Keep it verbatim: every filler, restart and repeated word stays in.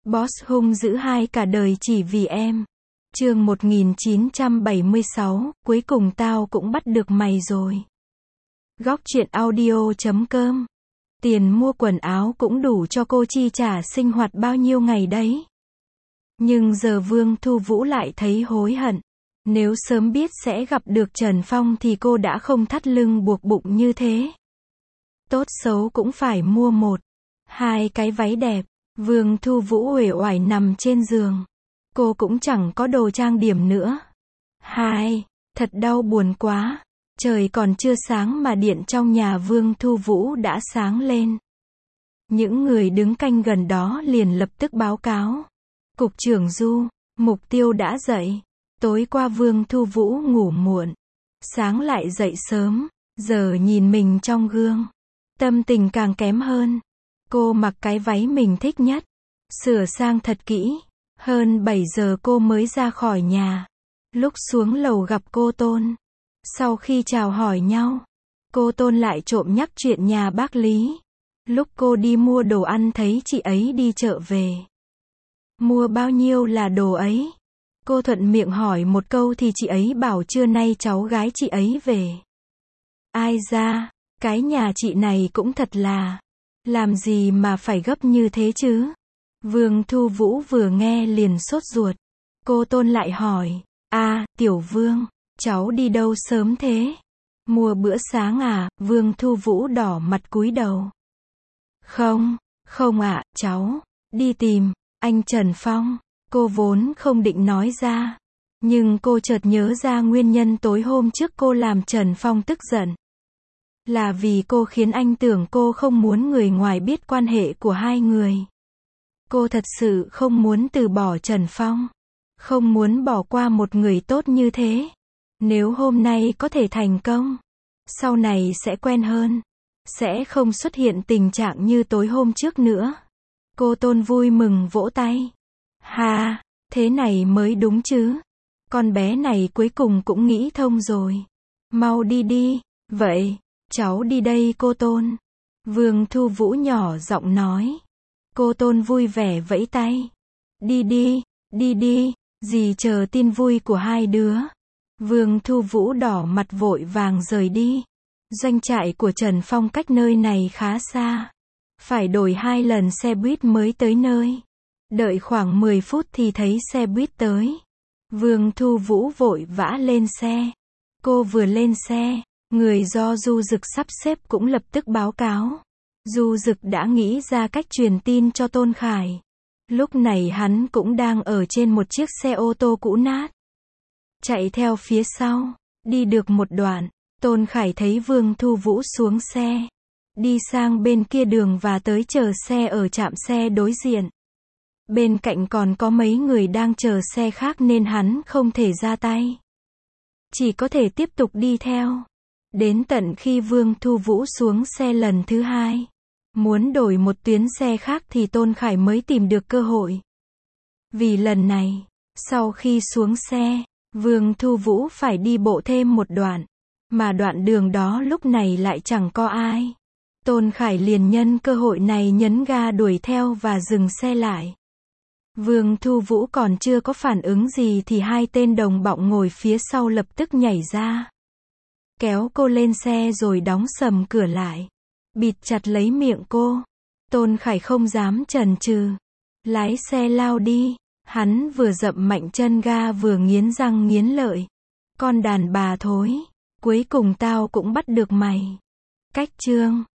Boss hung dữ hai cả đời chỉ vì em. Chương một nghìn chín trăm bảy mươi sáu, cuối cùng tao cũng bắt được mày rồi. Góc truyện audio chấm com. Tiền mua quần áo cũng đủ cho cô chi trả sinh hoạt bao nhiêu ngày đấy. Nhưng giờ Vương Thu Vũ lại thấy hối hận. Nếu sớm biết sẽ gặp được Trần Phong thì cô đã không thắt lưng buộc bụng như thế. Tốt xấu cũng phải mua một, hai cái váy đẹp. Vương Thu Vũ uể oải nằm trên giường. Cô cũng chẳng có đồ trang điểm nữa. Hai, thật đau buồn quá. Trời còn chưa sáng mà điện trong nhà Vương Thu Vũ đã sáng lên. Những người đứng canh gần đó liền lập tức báo cáo. Cục trưởng Du, Mục Tiêu đã dậy. Tối qua Vương Thu Vũ ngủ muộn. Sáng lại dậy sớm. Giờ nhìn mình trong gương. Tâm tình càng kém hơn. Cô mặc cái váy mình thích nhất. Sửa sang thật kỹ. Hơn bảy giờ cô mới ra khỏi nhà. Lúc xuống lầu gặp cô Tôn. Sau khi chào hỏi nhau, cô Tôn lại trộm nhắc chuyện nhà bác Lý. Lúc cô đi mua đồ ăn thấy chị ấy đi chợ về. Mua bao nhiêu là đồ ấy? Cô thuận miệng hỏi một câu thì chị ấy bảo trưa nay cháu gái chị ấy về. Ai ra, cái nhà chị này cũng thật là, làm gì mà phải gấp như thế chứ? Vương Thu Vũ vừa nghe liền sốt ruột. Cô Tôn lại hỏi, à, Tiểu Vương, cháu đi đâu sớm thế? Mua bữa sáng à? Vương Thu Vũ đỏ mặt cúi đầu. Không, không ạ, cháu đi tìm anh Trần Phong. Cô vốn không định nói ra, nhưng cô chợt nhớ ra nguyên nhân tối hôm trước cô làm Trần Phong tức giận. Là vì cô khiến anh tưởng cô không muốn người ngoài biết quan hệ của hai người. Cô thật sự không muốn từ bỏ Trần Phong. Không muốn bỏ qua một người tốt như thế. Nếu hôm nay có thể thành công, sau này sẽ quen hơn. Sẽ không xuất hiện tình trạng như tối hôm trước nữa. Cô Tôn vui mừng vỗ tay. Ha, thế này mới đúng chứ. Con bé này cuối cùng cũng nghĩ thông rồi. Mau đi đi. Vậy, cháu đi đây cô Tôn. Vương Thu Vũ nhỏ giọng nói. Cô Tôn vui vẻ vẫy tay. Đi đi, đi đi, dì chờ tin vui của hai đứa. Vương Thu Vũ đỏ mặt vội vàng rời đi. Doanh trại của Trần Phong cách nơi này khá xa. Phải đổi hai lần xe buýt mới tới nơi. Đợi khoảng mười phút thì thấy xe buýt tới. Vương Thu Vũ vội vã lên xe. Cô vừa lên xe, người do Du Dực sắp xếp cũng lập tức báo cáo. Du Dực đã nghĩ ra cách truyền tin cho Tôn Khải. Lúc này hắn cũng đang ở trên một chiếc xe ô tô cũ nát. Chạy theo phía sau. Đi được một đoạn, Tôn Khải thấy Vương Thu Vũ xuống xe. Đi sang bên kia đường và tới chờ xe ở trạm xe đối diện. Bên cạnh còn có mấy người đang chờ xe khác nên hắn không thể ra tay. Chỉ có thể tiếp tục đi theo. Đến tận khi Vương Thu Vũ xuống xe lần thứ hai. Muốn đổi một tuyến xe khác thì Tôn Khải mới tìm được cơ hội. Vì lần này, sau khi xuống xe, Vương Thu Vũ phải đi bộ thêm một đoạn. Mà đoạn đường đó lúc này lại chẳng có ai. Tôn Khải liền nhân cơ hội này nhấn ga đuổi theo và dừng xe lại. Vương Thu Vũ còn chưa có phản ứng gì thì hai tên đồng bọn ngồi phía sau lập tức nhảy ra. Kéo cô lên xe rồi đóng sầm cửa lại. Bịt chặt lấy miệng cô. Tôn Khải không dám chần chừ. Lái xe lao đi. Hắn vừa dậm mạnh chân ga vừa nghiến răng nghiến lợi. Con đàn bà thối. Cuối cùng tao cũng bắt được mày. Cách chương